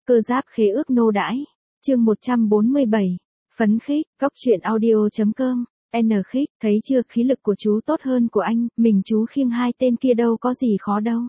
Cơ giáp khế ước nô đãi. Chương 147. Phấn khích, góc truyện audio.com. Khích, thấy chưa, khí lực của chú tốt hơn của anh, mình chú khiêng hai tên kia đâu có gì khó đâu.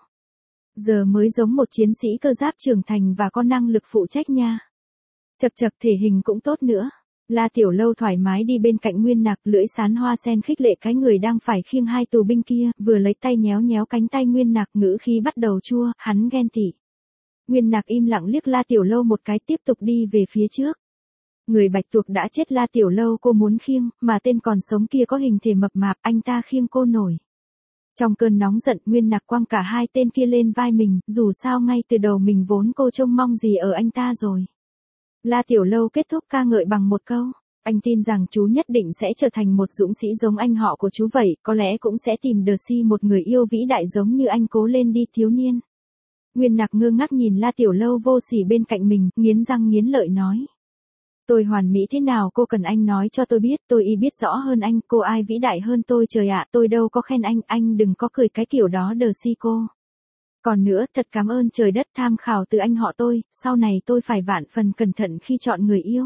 Giờ mới giống một chiến sĩ cơ giáp trưởng thành và có năng lực phụ trách nha. Chật chật, thể hình cũng tốt nữa. La Tiểu Lâu thoải mái đi bên cạnh Nguyên Nạc, lưỡi sán hoa sen khích lệ cái người đang phải khiêng hai tù binh kia, vừa lấy tay nhéo nhéo cánh tay Nguyên Nạc, ngữ khí bắt đầu chua, hắn ghen tị. Nguyên Nạc im lặng liếc La Tiểu Lâu một cái, tiếp tục đi về phía trước. Người bạch tuộc đã chết La Tiểu Lâu cô muốn khiêng, mà tên còn sống kia có hình thể mập mạp, anh ta khiêng cô nổi. Trong cơn nóng giận, Nguyên Nạc quăng cả hai tên kia lên vai mình, dù sao ngay từ đầu mình vốn cô trông mong gì ở anh ta rồi. La Tiểu Lâu kết thúc ca ngợi bằng một câu, anh tin rằng chú nhất định sẽ trở thành một dũng sĩ giống anh họ của chú vậy, có lẽ cũng sẽ tìm được một người yêu vĩ đại giống như anh, cố lên đi thiếu niên. Nguyên Nạc ngơ ngác nhìn La Tiểu Lâu vô sỉ bên cạnh mình, nghiến răng nghiến lợi nói. Tôi hoàn mỹ thế nào cô cần anh nói cho tôi biết, tôi y biết rõ hơn anh, cô ai vĩ đại hơn tôi trời ạ, tôi đâu có khen anh đừng có cười cái kiểu đó đờ si cô. Còn nữa, thật cảm ơn trời đất tham khảo từ anh họ tôi, sau này tôi phải vạn phần cẩn thận khi chọn người yêu.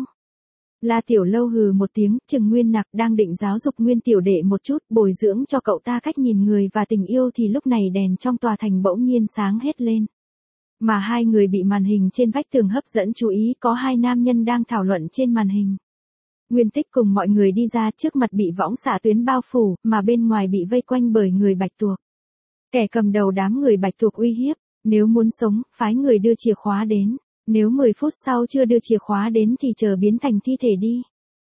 La Tiểu Lâu hừ một tiếng, chừng Nguyên Nạc đang định giáo dục Nguyên Tiểu Đệ một chút, bồi dưỡng cho cậu ta cách nhìn người và tình yêu thì lúc này đèn trong tòa thành bỗng nhiên sáng hết lên. Mà hai người bị màn hình trên vách tường hấp dẫn chú ý, có hai nam nhân đang thảo luận trên màn hình. Nguyên Tích cùng mọi người đi ra, trước mặt bị võng xạ tuyến bao phủ, mà bên ngoài bị vây quanh bởi người bạch tuộc. Kẻ cầm đầu đám người bạch tuộc uy hiếp, nếu muốn sống, phái người đưa chìa khóa đến, nếu 10 phút sau chưa đưa chìa khóa đến thì chờ biến thành thi thể đi.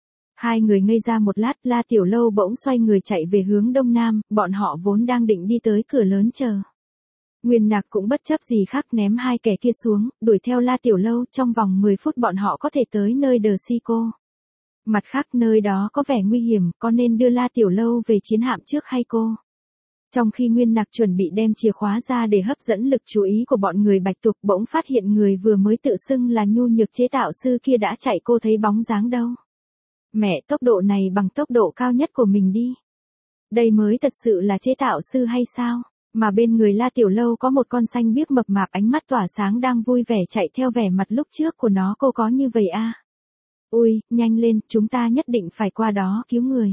Hai người ngây ra một lát, La Tiểu Lâu bỗng xoay người chạy về hướng đông nam, bọn họ vốn đang định đi tới cửa lớn chờ. Nguyên Nạc cũng bất chấp gì khác ném hai kẻ kia xuống, đuổi theo La Tiểu Lâu, trong vòng 10 phút bọn họ có thể tới nơi đờ si cô. Mặt khác nơi đó có vẻ nguy hiểm, có nên đưa La Tiểu Lâu về chiến hạm trước hay cô? Trong khi Nguyên Nạc chuẩn bị đem chìa khóa ra để hấp dẫn lực chú ý của bọn người bạch tuộc, bỗng phát hiện người vừa mới tự xưng là nhu nhược chế tạo sư kia đã chạy, cô thấy bóng dáng đâu. Mẹ, tốc độ này bằng tốc độ cao nhất của mình đi. Đây mới thật sự là chế tạo sư hay sao? Mà bên người La Tiểu Lâu có một con xanh biếc mập mạp ánh mắt tỏa sáng đang vui vẻ chạy theo vẻ mặt lúc trước của nó, cô có như vậy à? Ui, nhanh lên, chúng ta nhất định phải qua đó cứu người.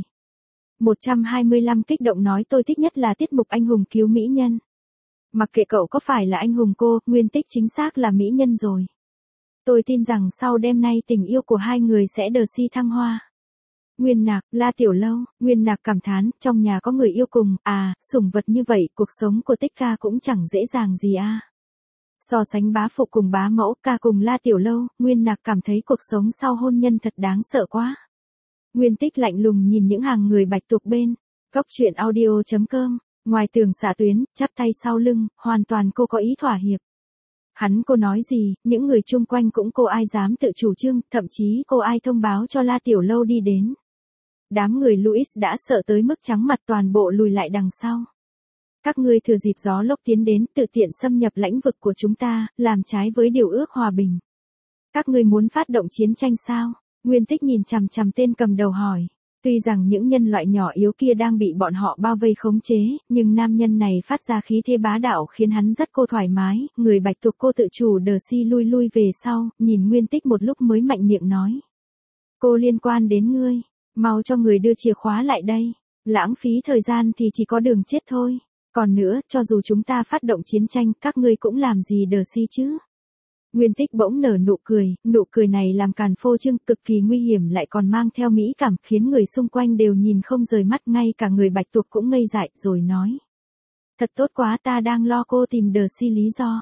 125 kích động nói tôi thích nhất là tiết mục anh hùng cứu mỹ nhân. Mặc kệ cậu có phải là anh hùng cô, Nguyên Tích chính xác là mỹ nhân rồi. Tôi tin rằng sau đêm nay tình yêu của hai người sẽ đờ si thăng hoa. Nguyên Nạc, La Tiểu Lâu, Nguyên Nạc cảm thán, trong nhà có người yêu cùng, sủng vật như vậy, cuộc sống của Tích ca cũng chẳng dễ dàng gì à. So sánh bá phụ cùng bá mẫu, ca cùng La Tiểu Lâu, Nguyên Nạc cảm thấy cuộc sống sau hôn nhân thật đáng sợ quá. Nguyên Tích lạnh lùng nhìn những hàng người bạch tuộc bên. Góc truyện audio.com, ngoài tường xạ tuyến, chắp tay sau lưng, hoàn toàn cô có ý thỏa hiệp. Cô nói gì, những người chung quanh cũng cô ai dám tự chủ trương, thậm chí cô ai thông báo cho La Tiểu Lâu đi đến. Đám người Louis đã sợ tới mức trắng mặt, toàn bộ lùi lại đằng sau. Các ngươi thừa dịp gió lốc tiến đến, tự tiện xâm nhập lãnh vực của chúng ta, làm trái với điều ước hòa bình. Các ngươi muốn phát động chiến tranh sao? Nguyên Tích nhìn chằm chằm tên cầm đầu hỏi. Tuy rằng những nhân loại nhỏ yếu kia đang bị bọn họ bao vây khống chế, nhưng nam nhân này phát ra khí thế bá đạo khiến hắn rất cô thoải mái, người bạch tuộc cô tự chủ đờ si lui về sau, nhìn Nguyên Tích một lúc mới mạnh miệng nói. Cô liên quan đến ngươi, mau cho người đưa chìa khóa lại đây, lãng phí thời gian thì chỉ có đường chết thôi, còn nữa, cho dù chúng ta phát động chiến tranh, các ngươi cũng làm gì đờ si chứ. Nguyên Tích bỗng nở nụ cười này làm càn phô trương, cực kỳ nguy hiểm lại còn mang theo mỹ cảm, khiến người xung quanh đều nhìn không rời mắt, ngay cả người bạch tuộc cũng ngây dại, rồi nói. Thật tốt quá, ta đang lo cô tìm đờ si lý do.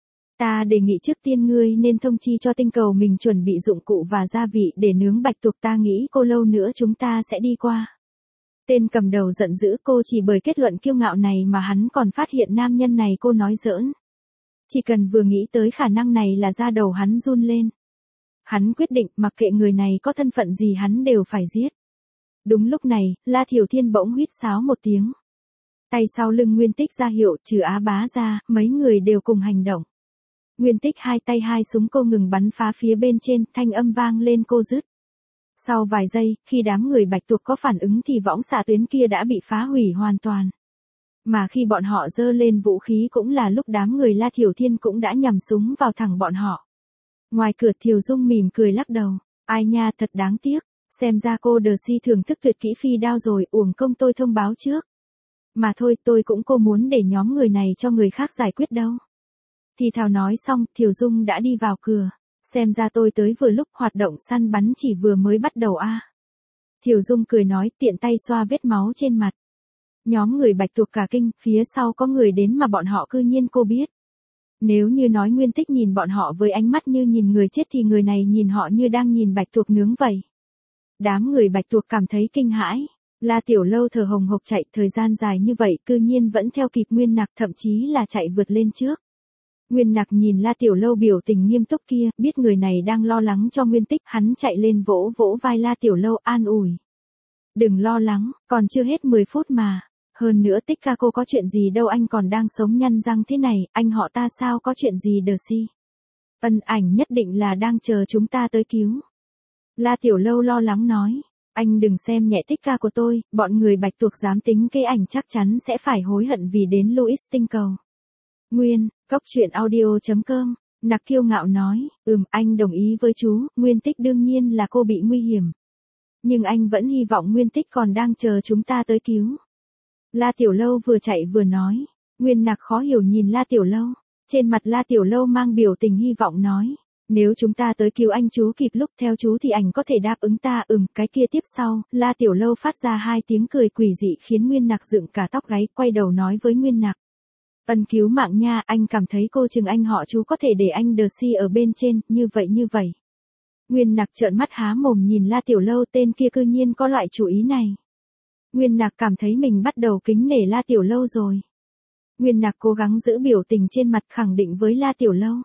Ta đề nghị trước tiên ngươi nên thông chi cho tinh cầu mình chuẩn bị dụng cụ và gia vị để nướng bạch tuộc, ta nghĩ cô lâu nữa chúng ta sẽ đi qua. Tên cầm đầu giận dữ, cô chỉ bởi kết luận kiêu ngạo này mà hắn còn phát hiện nam nhân này cô nói giỡn. Chỉ cần vừa nghĩ tới khả năng này là da đầu hắn run lên. Hắn quyết định mặc kệ người này có thân phận gì hắn đều phải giết. Đúng lúc này, La Thiểu Thiên bỗng huýt sáo một tiếng. Tay sau lưng Nguyên Tích ra hiệu, trừ Á Bá ra, mấy người đều cùng hành động. Nguyên Tích hai tay hai súng cô ngừng bắn phá phía bên trên, thanh âm vang lên cô dứt. Sau vài giây, khi đám người bạch tuộc có phản ứng thì võng xạ tuyến kia đã bị phá hủy hoàn toàn. Mà khi bọn họ giơ lên vũ khí cũng là lúc đám người La Thiểu Thiên cũng đã nhắm súng vào thẳng bọn họ. Ngoài cửa Thiều Dung mỉm cười lắc đầu. Ai nha, thật đáng tiếc. Xem ra cô Đờ-si thưởng thức tuyệt kỹ phi đao rồi, uổng công tôi thông báo trước. Mà thôi, tôi cũng cô muốn để nhóm người này cho người khác giải quyết đâu. Thì thào nói xong, Thiều Dung đã đi vào cửa. Xem ra tôi tới vừa lúc, hoạt động săn bắn chỉ vừa mới bắt đầu a. Thiều Dung cười nói, tiện tay xoa vết máu trên mặt. Nhóm người Bạch Tuộc cả kinh, phía sau có người đến mà bọn họ cư nhiên cô biết. Nếu như nói Nguyên Tích nhìn bọn họ với ánh mắt như nhìn người chết thì người này nhìn họ như đang nhìn Bạch Tuộc nướng vậy. Đám người Bạch Tuộc cảm thấy kinh hãi. La Tiểu Lâu thở hồng hộc chạy thời gian dài như vậy cư nhiên vẫn theo kịp Nguyên Nặc, thậm chí là chạy vượt lên trước. Nguyên Nặc nhìn La Tiểu Lâu biểu tình nghiêm túc kia, biết người này đang lo lắng cho Nguyên Tích, hắn chạy lên vỗ vỗ vai La Tiểu Lâu an ủi. Đừng lo lắng, còn chưa hết 10 phút mà. Hơn nữa Tích ca cô có chuyện gì đâu, anh còn đang sống nhăn răng thế này, anh họ ta sao có chuyện gì Đờ-si. Ân Ảnh nhất định là đang chờ chúng ta tới cứu. La Tiểu Lâu lo lắng nói. Anh đừng xem nhẹ Tích ca của tôi, bọn người Bạch Tuộc dám tính kế ảnh chắc chắn sẽ phải hối hận vì đến Louis tinh cầu. Nguyên, Cốc Truyện Audio.com, Nặc kiêu ngạo nói, anh đồng ý với chú, Nguyên Tích đương nhiên là cô bị nguy hiểm. Nhưng anh vẫn hy vọng Nguyên Tích còn đang chờ chúng ta tới cứu. La Tiểu Lâu vừa chạy vừa nói, Nguyên Nặc khó hiểu nhìn La Tiểu Lâu, trên mặt La Tiểu Lâu mang biểu tình hy vọng nói. Nếu chúng ta tới cứu anh chú kịp lúc theo chú thì ảnh có thể đáp ứng ta, cái kia tiếp sau, La Tiểu Lâu phát ra 2 tiếng cười quỷ dị khiến Nguyên Nặc dựng cả tóc gáy, quay đầu nói với Nguyên Nặc. Ân cứu mạng nha, anh cảm thấy cô chừng anh họ chú có thể để anh Đờ-si ở bên trên, như vậy. Nguyên Nặc trợn mắt há mồm nhìn La Tiểu Lâu, tên kia cư nhiên có loại chủ ý này. Nguyên Nặc cảm thấy mình bắt đầu kính nể La Tiểu Lâu rồi. Nguyên Nặc cố gắng giữ biểu tình trên mặt khẳng định với La Tiểu Lâu.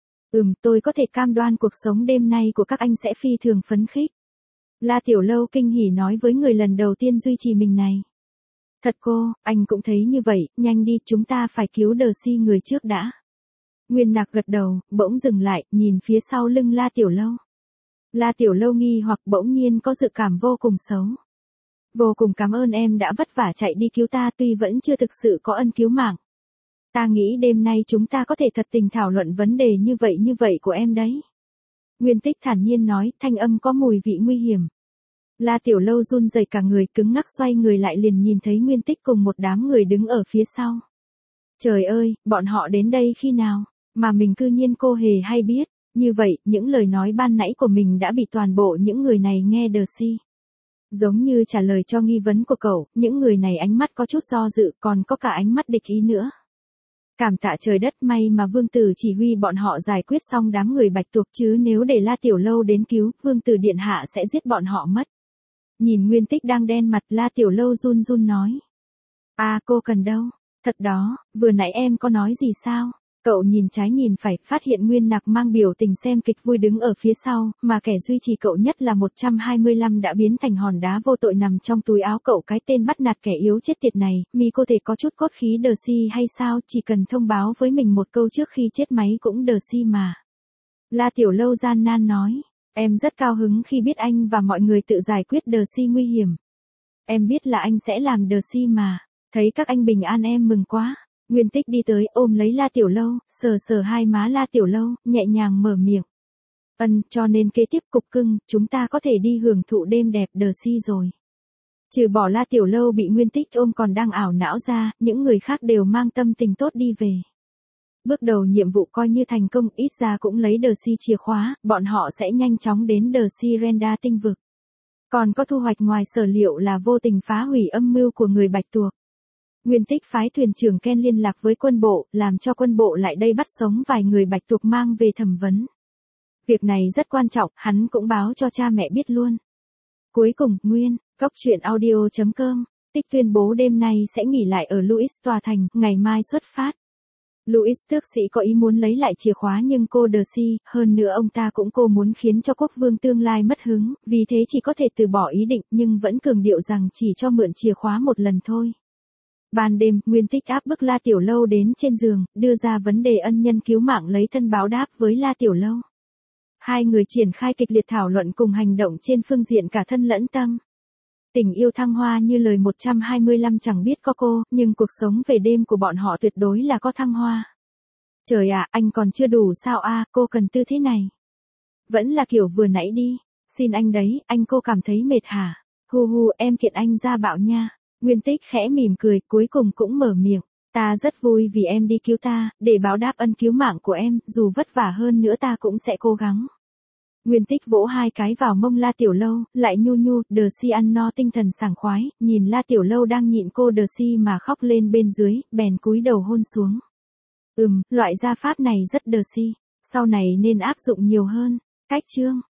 Tôi có thể cam đoan cuộc sống đêm nay của các anh sẽ phi thường phấn khích. La Tiểu Lâu kinh hỉ nói với người lần đầu tiên duy trì mình này. Thật cô, anh cũng thấy như vậy, nhanh đi, chúng ta phải cứu Đờ-si người trước đã. Nguyên Nặc gật đầu, bỗng dừng lại, nhìn phía sau lưng La Tiểu Lâu. La Tiểu Lâu nghi hoặc bỗng nhiên có dự cảm vô cùng xấu. Vô cùng cảm ơn em đã vất vả chạy đi cứu ta, tuy vẫn chưa thực sự có ân cứu mạng. Ta nghĩ đêm nay chúng ta có thể thật tình thảo luận vấn đề như vậy của em đấy. Nguyên Tích thản nhiên nói, thanh âm có mùi vị nguy hiểm. La Tiểu Lâu run rẩy cả người, cứng ngắc xoay người lại liền nhìn thấy Nguyên Tích cùng một đám người đứng ở phía sau. Trời ơi, bọn họ đến đây khi nào, mà mình cư nhiên cô hề hay biết, như vậy, những lời nói ban nãy của mình đã bị toàn bộ những người này nghe Đờ-si. Giống như trả lời cho nghi vấn của cậu, những người này ánh mắt có chút do dự, còn có cả ánh mắt địch ý nữa. Cảm tạ trời đất, may mà Vương Tử chỉ huy bọn họ giải quyết xong đám người Bạch Tuộc, chứ nếu để La Tiểu Lâu đến cứu, Vương Tử điện hạ sẽ giết bọn họ mất. Nhìn Nguyên Tích đang đen mặt, La Tiểu Lâu run run nói. Cô cần đâu? Thật đó, vừa nãy em có nói gì sao? Cậu nhìn trái nhìn phải, phát hiện Nguyên Nặc mang biểu tình xem kịch vui đứng ở phía sau, mà kẻ duy trì cậu nhất là 125 đã biến thành hòn đá vô tội nằm trong túi áo cậu. Cái tên bắt nạt kẻ yếu chết tiệt này, mi cô thể có chút cốt khí Đờ-si hay sao, chỉ cần thông báo với mình một câu trước khi chết máy cũng Đờ-si mà. La Tiểu Lâu gian nan nói, em rất cao hứng khi biết anh và mọi người tự giải quyết Đờ-si nguy hiểm. Em biết là anh sẽ làm Đờ-si mà, thấy các anh bình an em mừng quá. Nguyên Tích đi tới ôm lấy La Tiểu Lâu, sờ hai má La Tiểu Lâu, nhẹ nhàng mở miệng. Cho nên kế tiếp cục cưng, chúng ta có thể đi hưởng thụ đêm đẹp Đờ-si rồi. Trừ bỏ La Tiểu Lâu bị Nguyên Tích ôm còn đang ảo não ra, những người khác đều mang tâm tình tốt đi về. Bước đầu nhiệm vụ coi như thành công, ít ra cũng lấy Đờ-si chìa khóa, bọn họ sẽ nhanh chóng đến Đờ-si Renda tinh vực. Còn có thu hoạch ngoài sở liệu là vô tình phá hủy âm mưu của người Bạch Tuộc. Nguyên Tích phái thuyền trưởng Ken liên lạc với quân bộ, làm cho quân bộ lại đây bắt sống vài người Bạch Tuộc mang về thẩm vấn. Việc này rất quan trọng, hắn cũng báo cho cha mẹ biết luôn. Cuối cùng, Nguyên, Cốc Truyện Audio.com, Tích tuyên bố đêm nay sẽ nghỉ lại ở Louis tòa thành, ngày mai xuất phát. Louis tước sĩ có ý muốn lấy lại chìa khóa nhưng cô Đờ-si, hơn nữa ông ta cũng muốn khiến cho quốc vương tương lai mất hứng, vì thế chỉ có thể từ bỏ ý định nhưng vẫn cường điệu rằng chỉ cho mượn chìa khóa một lần thôi. Ban đêm, Nguyên Tích áp bức La Tiểu Lâu đến trên giường, đưa ra vấn đề ân nhân cứu mạng lấy thân báo đáp với La Tiểu Lâu. Hai người triển khai kịch liệt thảo luận cùng hành động trên phương diện cả thân lẫn tâm. Tình yêu thăng hoa như lời 125 chẳng biết có cô, nhưng cuộc sống về đêm của bọn họ tuyệt đối là có thăng hoa. Trời ạ, anh còn chưa đủ sao cô cần tư thế này. Vẫn là kiểu vừa nãy đi. Xin anh đấy, anh cô cảm thấy mệt hả? Hu hu, em kiện anh ra bạo nha. Nguyên Tích khẽ mỉm cười, cuối cùng cũng mở miệng. Ta rất vui vì em đi cứu ta, để báo đáp ân cứu mạng của em, dù vất vả hơn nữa ta cũng sẽ cố gắng. Nguyên Tích vỗ 2 cái vào mông La Tiểu Lâu, lại nhu nhu, Đờ Si ăn no tinh thần sảng khoái, nhìn La Tiểu Lâu đang nhịn cô Đờ Si mà khóc lên bên dưới, bèn cúi đầu hôn xuống. Loại gia pháp này rất Đờ Si, sau này nên áp dụng nhiều hơn. Cách chương